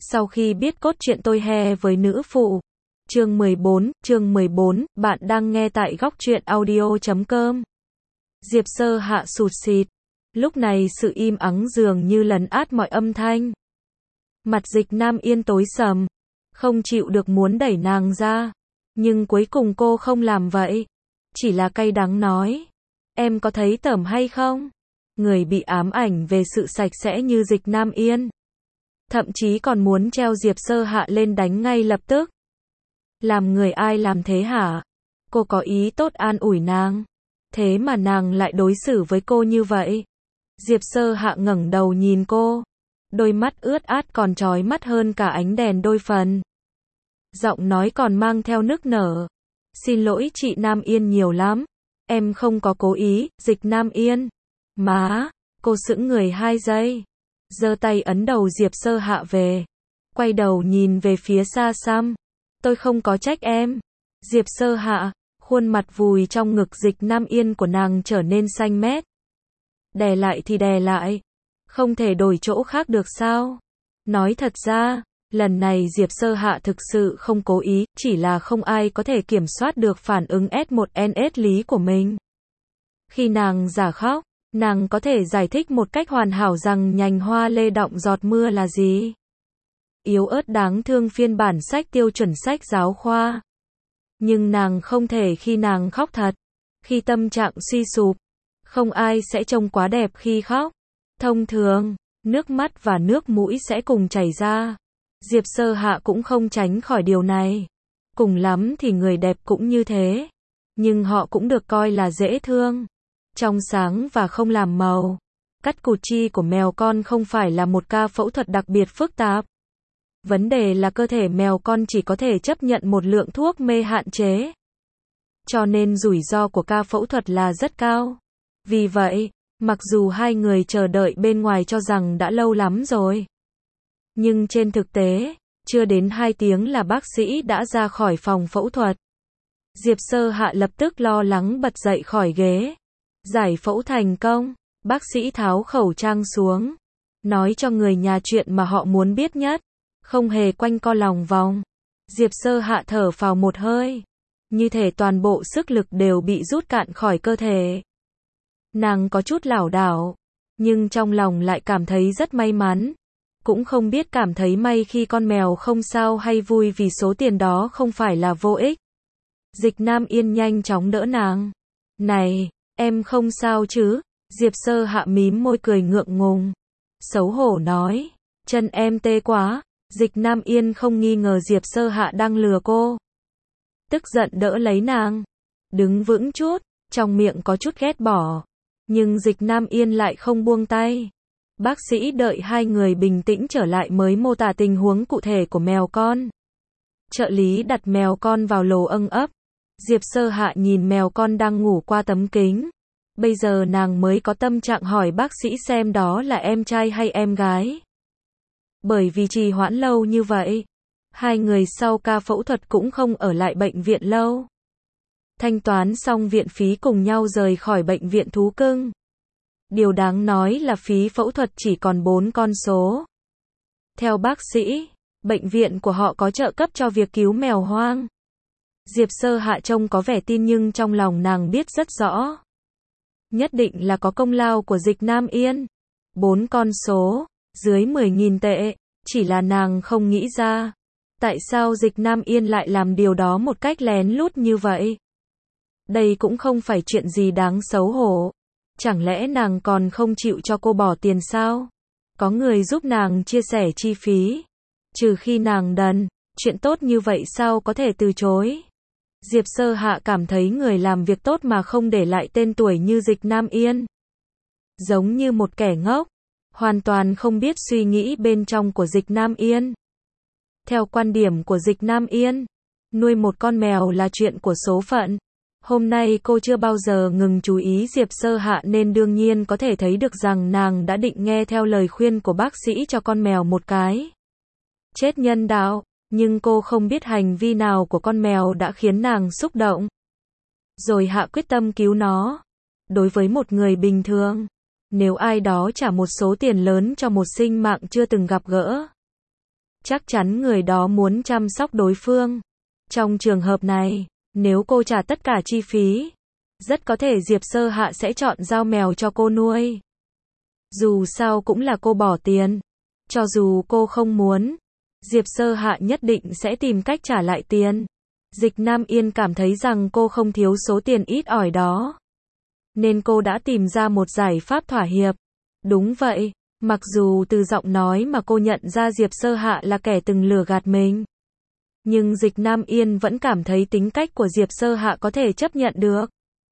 Sau khi biết cốt truyện tôi he với nữ phụ. Chương 14, bạn đang nghe tại góc truyện audio.com. Diệp Sơ Hạ sụt sịt. Lúc này sự im ắng dường như lấn át mọi âm thanh. Mặt Dịch Nam Yên tối sầm, không chịu được muốn đẩy nàng ra. Nhưng cuối cùng cô không làm vậy. Chỉ là cay đắng nói. Em có thấy tởm hay không? Người bị ám ảnh về sự sạch sẽ như Dịch Nam Yên. Thậm chí còn muốn treo Diệp Sơ Hạ lên đánh ngay lập tức. Làm người ai làm thế hả? Cô có ý tốt an ủi nàng. Thế mà nàng lại đối xử với cô như vậy. Diệp Sơ Hạ ngẩng đầu nhìn cô. Đôi mắt ướt át còn chói mắt hơn cả ánh đèn đôi phần. Giọng nói còn mang theo nức nở. Xin lỗi chị Nam Yên nhiều lắm. Em không có cố ý, Dịch Nam Yên. Má, cô sững người 2 giây. Giơ tay ấn đầu Diệp Sơ Hạ về. Quay đầu nhìn về phía xa xăm. Tôi không có trách em. Diệp Sơ Hạ, khuôn mặt vùi trong ngực Dịch Nam Yên của nàng trở nên xanh mét. Đè lại thì đè lại. Không thể đổi chỗ khác được sao? Nói thật ra, lần này Diệp Sơ Hạ thực sự không cố ý, chỉ là không ai có thể kiểm soát được phản ứng S1NS lý của mình. Khi nàng giả khóc, nàng có thể giải thích một cách hoàn hảo rằng nhành hoa lê đọng giọt mưa là gì. Yếu ớt đáng thương phiên bản sách tiêu chuẩn sách giáo khoa. Nhưng nàng không thể khi nàng khóc thật. Khi tâm trạng suy sụp, không ai sẽ trông quá đẹp khi khóc. Thông thường, nước mắt và nước mũi sẽ cùng chảy ra. Diệp Sơ Hạ cũng không tránh khỏi điều này. Cùng lắm thì người đẹp cũng như thế. Nhưng họ cũng được coi là dễ thương. Trong sáng và không làm màu. Cắt cụt chi của mèo con không phải là một ca phẫu thuật đặc biệt phức tạp. Vấn đề là cơ thể mèo con chỉ có thể chấp nhận một lượng thuốc mê hạn chế. Cho nên rủi ro của ca phẫu thuật là rất cao. Vì vậy, mặc dù hai người chờ đợi bên ngoài cho rằng đã lâu lắm rồi. Nhưng trên thực tế, chưa đến 2 tiếng là bác sĩ đã ra khỏi phòng phẫu thuật. Diệp Sơ Hạ lập tức lo lắng bật dậy khỏi ghế. Giải phẫu thành công, bác sĩ tháo khẩu trang xuống. Nói cho người nhà chuyện mà họ muốn biết nhất. Không hề quanh co lòng vòng. Diệp Sơ Hạ thở phào một hơi. Như thể toàn bộ sức lực đều bị rút cạn khỏi cơ thể. Nàng có chút lảo đảo. Nhưng trong lòng lại cảm thấy rất may mắn. Cũng không biết cảm thấy may khi con mèo không sao hay vui vì số tiền đó không phải là vô ích. Dịch Nam Yên nhanh chóng đỡ nàng. Này, em không sao chứ? Diệp Sơ Hạ mím môi cười ngượng ngùng. Xấu hổ nói. Chân em tê quá. Dịch Nam Yên không nghi ngờ Diệp Sơ Hạ đang lừa cô. Tức giận đỡ lấy nàng. Đứng vững chút, trong miệng có chút ghét bỏ. Nhưng Dịch Nam Yên lại không buông tay. Bác sĩ đợi hai người bình tĩnh trở lại mới mô tả tình huống cụ thể của mèo con. Trợ lý đặt mèo con vào lồ âng ấp. Diệp Sơ Hạ nhìn mèo con đang ngủ qua tấm kính. Bây giờ nàng mới có tâm trạng hỏi bác sĩ xem đó là em trai hay em gái. Bởi vì trì hoãn lâu như vậy, hai người sau ca phẫu thuật cũng không ở lại bệnh viện lâu. Thanh toán xong viện phí cùng nhau rời khỏi bệnh viện thú cưng. Điều đáng nói là phí phẫu thuật chỉ còn 4 con số. Theo bác sĩ, bệnh viện của họ có trợ cấp cho việc cứu mèo hoang. Diệp Sơ Hạ trông có vẻ tin nhưng trong lòng nàng biết rất rõ. Nhất định là có công lao của Dịch Nam Yên. 4 con số, dưới 10.000 tệ, chỉ là nàng không nghĩ ra. Tại sao Dịch Nam Yên lại làm điều đó một cách lén lút như vậy? Đây cũng không phải chuyện gì đáng xấu hổ. Chẳng lẽ nàng còn không chịu cho cô bỏ tiền sao? Có người giúp nàng chia sẻ chi phí. Trừ khi nàng đần, chuyện tốt như vậy sao có thể từ chối? Diệp Sơ Hạ cảm thấy người làm việc tốt mà không để lại tên tuổi như Dịch Nam Yên. Giống như một kẻ ngốc. Hoàn toàn không biết suy nghĩ bên trong của Dịch Nam Yên. Theo quan điểm của Dịch Nam Yên, nuôi một con mèo là chuyện của số phận. Hôm nay cô chưa bao giờ ngừng chú ý Diệp Sơ Hạ nên đương nhiên có thể thấy được rằng nàng đã định nghe theo lời khuyên của bác sĩ cho con mèo một cái chết nhân đạo, nhưng cô không biết hành vi nào của con mèo đã khiến nàng xúc động. Rồi hạ quyết tâm cứu nó. Đối với một người bình thường, nếu ai đó trả một số tiền lớn cho một sinh mạng chưa từng gặp gỡ, chắc chắn người đó muốn chăm sóc đối phương. Trong trường hợp này, nếu cô trả tất cả chi phí, rất có thể Diệp Sơ Hạ sẽ chọn giao mèo cho cô nuôi. Dù sao cũng là cô bỏ tiền. Cho dù cô không muốn, Diệp Sơ Hạ nhất định sẽ tìm cách trả lại tiền. Dịch Nam Yên cảm thấy rằng cô không thiếu số tiền ít ỏi đó, nên cô đã tìm ra một giải pháp thỏa hiệp. Đúng vậy, mặc dù từ giọng nói mà cô nhận ra Diệp Sơ Hạ là kẻ từng lừa gạt mình, nhưng Dịch Nam Yên vẫn cảm thấy tính cách của Diệp Sơ Hạ có thể chấp nhận được.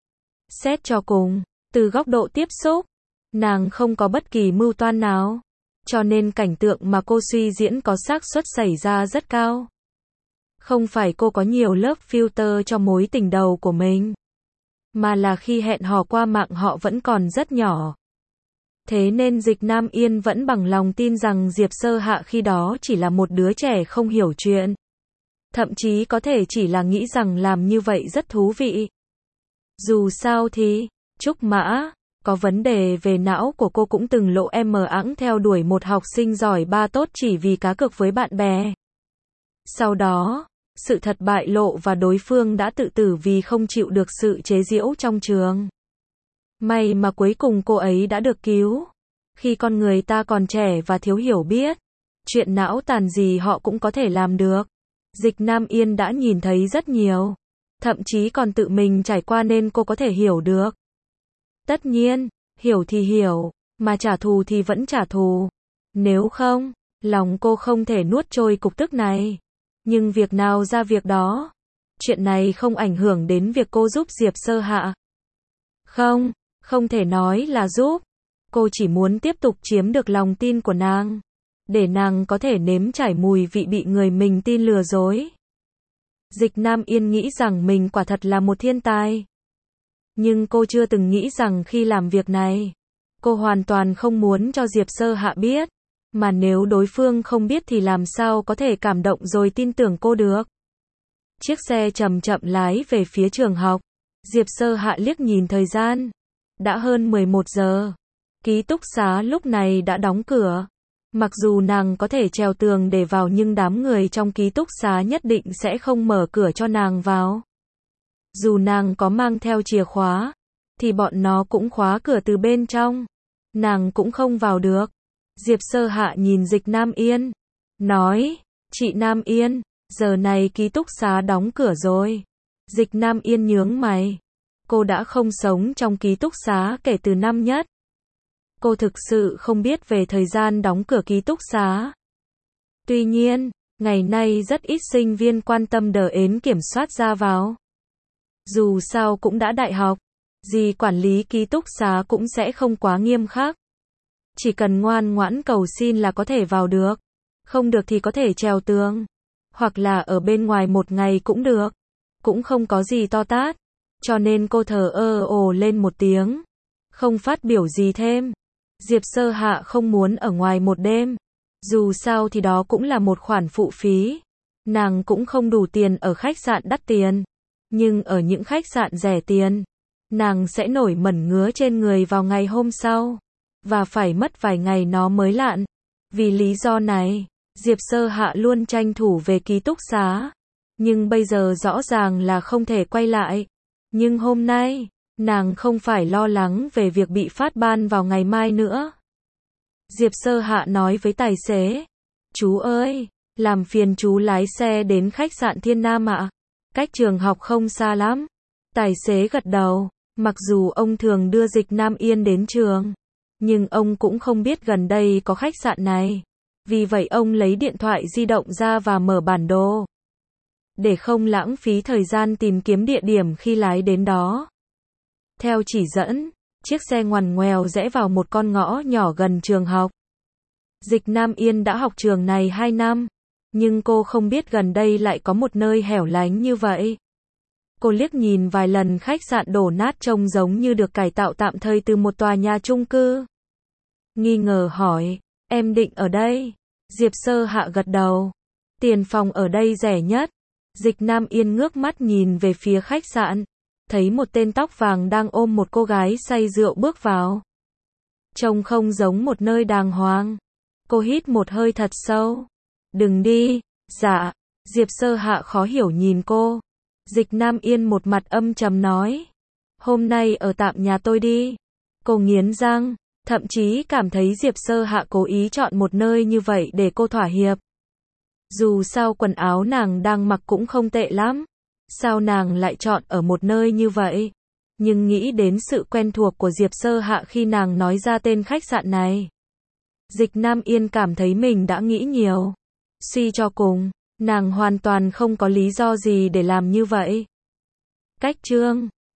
Xét cho cùng, từ góc độ tiếp xúc, nàng không có bất kỳ mưu toan nào, cho nên cảnh tượng mà cô suy diễn có xác suất xảy ra rất cao. Không phải cô có nhiều lớp filter cho mối tình đầu của mình, mà là khi hẹn hò qua mạng họ vẫn còn rất nhỏ. Thế nên Dịch Nam Yên vẫn bằng lòng tin rằng Diệp Sơ Hạ khi đó chỉ là một đứa trẻ không hiểu chuyện. Thậm chí có thể chỉ là nghĩ rằng làm như vậy rất thú vị. Dù sao thì, Trúc Mã, có vấn đề về não của cô cũng từng lộ ẵng theo đuổi một học sinh giỏi ba tốt chỉ vì cá cược với bạn bè. Sau đó, sự thật bại lộ và đối phương đã tự tử vì không chịu được sự chế giễu trong trường. May mà cuối cùng cô ấy đã được cứu. Khi con người ta còn trẻ và thiếu hiểu biết, chuyện não tàn gì họ cũng có thể làm được. Dịch Nam Yên đã nhìn thấy rất nhiều, thậm chí còn tự mình trải qua nên cô có thể hiểu được. Tất nhiên, hiểu thì hiểu, mà trả thù thì vẫn trả thù. Nếu không, lòng cô không thể nuốt trôi cục tức này. Nhưng việc nào ra việc đó. Chuyện này không ảnh hưởng đến việc cô giúp Diệp Sơ Hạ. Không, không thể nói là giúp. Cô chỉ muốn tiếp tục chiếm được lòng tin của nàng, để nàng có thể nếm trải mùi vị bị người mình tin lừa dối. Dịch Nam Yên nghĩ rằng mình quả thật là một thiên tài. Nhưng cô chưa từng nghĩ rằng khi làm việc này, cô hoàn toàn không muốn cho Diệp Sơ Hạ biết. Mà nếu đối phương không biết thì làm sao có thể cảm động rồi tin tưởng cô được. Chiếc xe chậm chậm lái về phía trường học. Diệp Sơ Hạ liếc nhìn thời gian. Đã hơn 11 giờ. Ký túc xá lúc này đã đóng cửa. Mặc dù nàng có thể trèo tường để vào nhưng đám người trong ký túc xá nhất định sẽ không mở cửa cho nàng vào. Dù nàng có mang theo chìa khóa, thì bọn nó cũng khóa cửa từ bên trong. Nàng cũng không vào được. Diệp Sơ Hạ nhìn Dịch Nam Yên, nói, chị Nam Yên, giờ này ký túc xá đóng cửa rồi. Dịch Nam Yên nhướng mày. Cô đã không sống trong ký túc xá kể từ năm nhất. Cô thực sự không biết về thời gian đóng cửa ký túc xá. Tuy nhiên, ngày nay rất ít sinh viên quan tâm đến kiểm soát ra vào. Dù sao cũng đã đại học, gì quản lý ký túc xá cũng sẽ không quá nghiêm khắc. Chỉ cần ngoan ngoãn cầu xin là có thể vào được. Không được thì có thể trèo tường. Hoặc là ở bên ngoài một ngày cũng được. Cũng không có gì to tát. Cho nên cô thờ ồ lên một tiếng. Không phát biểu gì thêm. Diệp Sơ Hạ không muốn ở ngoài một đêm. Dù sao thì đó cũng là một khoản phụ phí. Nàng cũng không đủ tiền ở khách sạn đắt tiền. Nhưng ở những khách sạn rẻ tiền, nàng sẽ nổi mẩn ngứa trên người vào ngày hôm sau. Và phải mất vài ngày nó mới lạn. Vì lý do này, Diệp Sơ Hạ luôn tranh thủ về ký túc xá. Nhưng bây giờ rõ ràng là không thể quay lại. Nhưng hôm nay, nàng không phải lo lắng về việc bị phát ban vào ngày mai nữa. Diệp Sơ Hạ nói với tài xế, chú ơi, làm phiền chú lái xe đến khách sạn Thiên Nam ạ. Cách trường học không xa lắm. Tài xế gật đầu, mặc dù ông thường đưa Dịch Nam Yên đến trường. Nhưng ông cũng không biết gần đây có khách sạn này. Vì vậy ông lấy điện thoại di động ra và mở bản đồ. Để không lãng phí thời gian tìm kiếm địa điểm khi lái đến đó. Theo chỉ dẫn, chiếc xe ngoằn ngoèo rẽ vào một con ngõ nhỏ gần trường học. Dịch Nam Yên đã học trường này 2 năm. Nhưng cô không biết gần đây lại có một nơi hẻo lánh như vậy. Cô liếc nhìn vài lần khách sạn đổ nát trông giống như được cải tạo tạm thời từ một tòa nhà chung cư. Nghi ngờ hỏi, em định ở đây? Diệp Sơ Hạ gật đầu. Tiền phòng ở đây rẻ nhất. Dịch Nam Yên ngước mắt nhìn về phía khách sạn. Thấy một tên tóc vàng đang ôm một cô gái say rượu bước vào. Trông không giống một nơi đàng hoàng. Cô hít một hơi thật sâu. Đừng đi. Dạ. Diệp Sơ Hạ khó hiểu nhìn cô. Dịch Nam Yên một mặt âm trầm nói. Hôm nay ở tạm nhà tôi đi. Cô nghiến răng, thậm chí cảm thấy Diệp Sơ Hạ cố ý chọn một nơi như vậy để cô thỏa hiệp. Dù sao quần áo nàng đang mặc cũng không tệ lắm. Sao nàng lại chọn ở một nơi như vậy? Nhưng nghĩ đến sự quen thuộc của Diệp Sơ Hạ khi nàng nói ra tên khách sạn này. Dịch Nam Yên cảm thấy mình đã nghĩ nhiều. Suy cho cùng, nàng hoàn toàn không có lý do gì để làm như vậy. Cách chương